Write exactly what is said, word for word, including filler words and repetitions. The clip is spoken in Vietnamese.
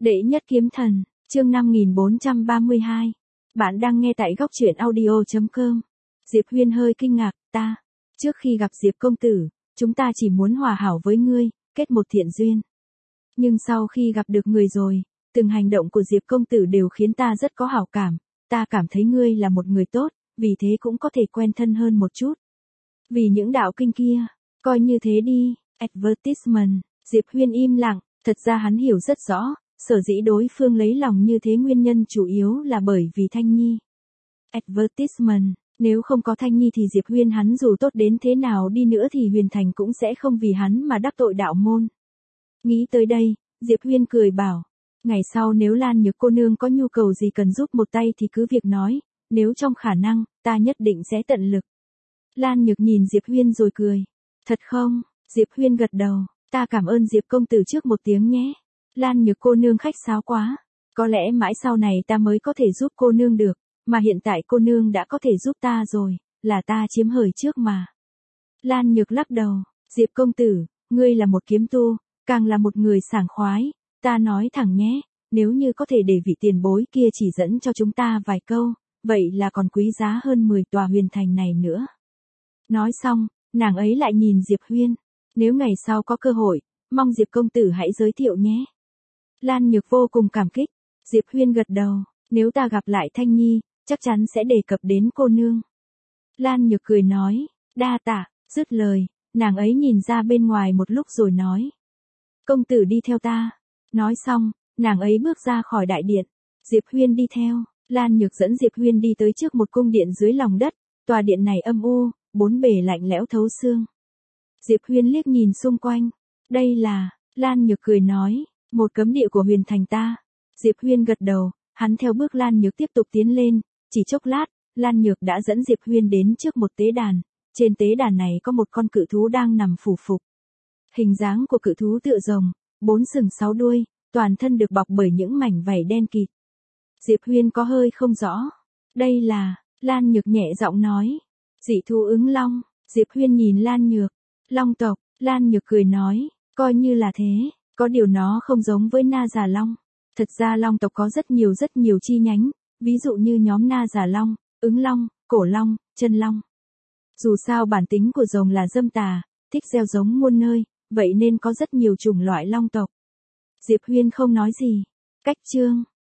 Đệ nhất kiếm thần, chương năm nghìn bốn trăm ba mươi hai. Bạn đang nghe tại góc truyện audio chấm com. Diệp Huyên hơi kinh ngạc, ta, trước khi gặp Diệp công tử, chúng ta chỉ muốn hòa hảo với ngươi, kết một thiện duyên. Nhưng sau khi gặp được người rồi, từng hành động của Diệp công tử đều khiến ta rất có hảo cảm, ta cảm thấy ngươi là một người tốt, vì thế cũng có thể quen thân hơn một chút. Vì những đạo kinh kia, coi như thế đi, advertisement, Diệp Huyên im lặng, thật ra hắn hiểu rất rõ. Sở dĩ đối phương lấy lòng như thế nguyên nhân chủ yếu là bởi vì Thanh Nhi. Advertisement, nếu không có Thanh Nhi thì Diệp Huyên hắn dù tốt đến thế nào đi nữa thì Huyền Thành cũng sẽ không vì hắn mà đắc tội đạo môn. Nghĩ tới đây, Diệp Huyên cười bảo, ngày sau nếu Lan Nhược cô nương có nhu cầu gì cần giúp một tay thì cứ việc nói, nếu trong khả năng, ta nhất định sẽ tận lực. Lan Nhược nhìn Diệp Huyên rồi cười, thật không? Diệp Huyên gật đầu, ta cảm ơn Diệp công tử trước một tiếng nhé. Lan Nhược cô nương khách sáo quá, có lẽ mãi sau này ta mới có thể giúp cô nương được, mà hiện tại cô nương đã có thể giúp ta rồi, là ta chiếm hời trước mà. Lan Nhược lắc đầu, Diệp công tử, ngươi là một kiếm tu, càng là một người sảng khoái, ta nói thẳng nhé, nếu như có thể để vị tiền bối kia chỉ dẫn cho chúng ta vài câu, vậy là còn quý giá hơn mười tòa huyền thành này nữa. Nói xong, nàng ấy lại nhìn Diệp Huyên, nếu ngày sau có cơ hội, mong Diệp công tử hãy giới thiệu nhé. Lan Nhược vô cùng cảm kích, Diệp Huyên gật đầu, nếu ta gặp lại Thanh Nhi, chắc chắn sẽ đề cập đến cô nương. Lan Nhược cười nói, đa tạ, dứt lời, nàng ấy nhìn ra bên ngoài một lúc rồi nói. Công tử đi theo ta. Nói xong, nàng ấy bước ra khỏi đại điện, Diệp Huyên đi theo, Lan Nhược dẫn Diệp Huyên đi tới trước một cung điện dưới lòng đất, tòa điện này âm u, bốn bề lạnh lẽo thấu xương. Diệp Huyên liếc nhìn xung quanh, đây là, Lan Nhược cười nói. Một cấm địa của Huyền Thành ta. Diệp Huyên gật đầu, hắn theo bước Lan Nhược tiếp tục tiến lên, chỉ chốc lát, Lan Nhược đã dẫn Diệp Huyên đến trước một tế đàn, trên tế đàn này có một con cự thú đang nằm phủ phục. Hình dáng của cự thú tựa rồng, bốn sừng sáu đuôi, toàn thân được bọc bởi những mảnh vảy đen kịt. Diệp Huyên có hơi không rõ. Đây là, Lan Nhược nhẹ giọng nói, dị thú ứng long. Diệp Huyên nhìn Lan Nhược, long tộc, Lan Nhược cười nói, coi như là thế. Có điều nó không giống với Na Già Long. Thật ra long tộc có rất nhiều rất nhiều chi nhánh, ví dụ như nhóm Na Già Long, ứng long, cổ long, chân long. Dù sao bản tính của rồng là dâm tà, thích gieo giống muôn nơi, vậy nên có rất nhiều chủng loại long tộc. Diệp Huyên không nói gì. Cách chương